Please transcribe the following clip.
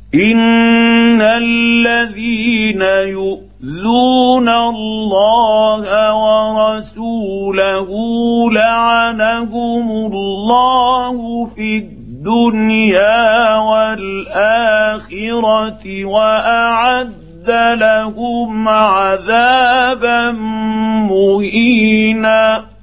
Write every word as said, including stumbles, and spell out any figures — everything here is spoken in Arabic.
إن الذين يؤذون الله ورسوله لعنهم الله في الدنيا والآخرة وأعد لهم عذابا مهينا.